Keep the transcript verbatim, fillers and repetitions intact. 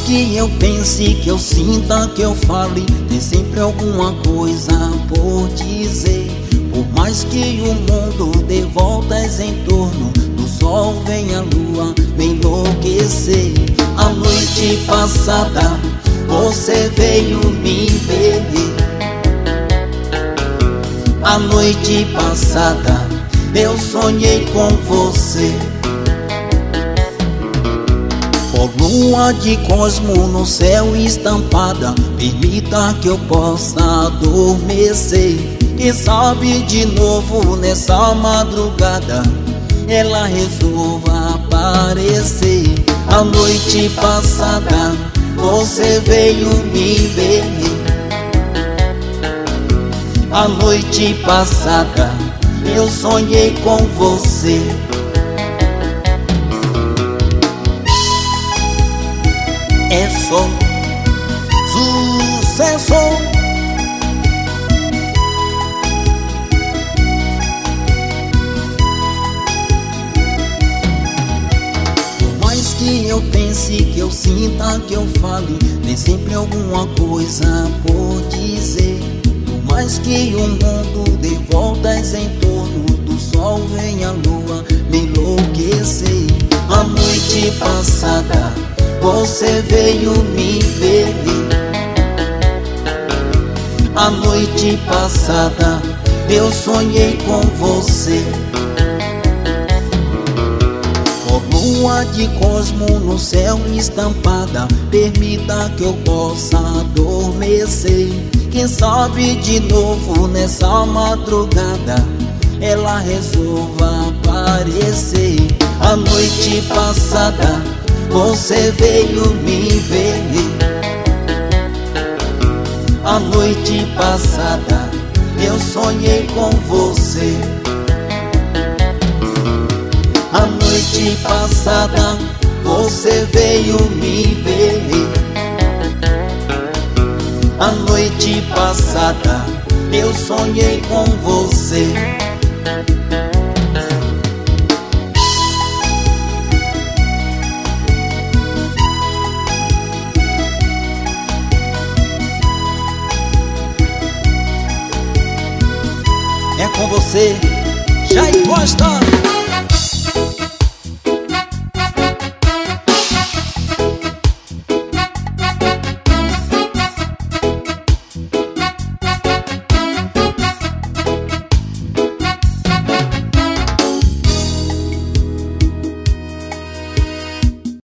que eu pense, que eu sinta, que eu fale, tem sempre alguma coisa por dizer. Por mais que o mundo dê voltas em torno do sol, vem a lua me enlouquecer. A noite passada você veio me ver. A noite passada eu sonhei com você. Por lua de cosmo no céu estampada, permita que eu possa adormecer. Quem sabe de novo nessa madrugada ela resolva aparecer. A noite passada você veio me ver. A noite passada eu sonhei com você. É só sucesso. Por mais que eu pense, que eu sinta, que eu fale, tem sempre alguma coisa por dizer. Por mais que o mundo dê voltas em torno do sol, vem a lua me enlouquecer. A noite passada você veio me ver. A noite passada eu sonhei com você. Por lua de cosmo no céu estampada, permita que eu possa adormecer. Quem sabe de novo nessa madrugada ela resolva aparecer. A noite passada você veio me ver. A noite passada eu sonhei com você. A noite passada você veio me ver. A noite passada eu sonhei com você. É com você, Jair Costa.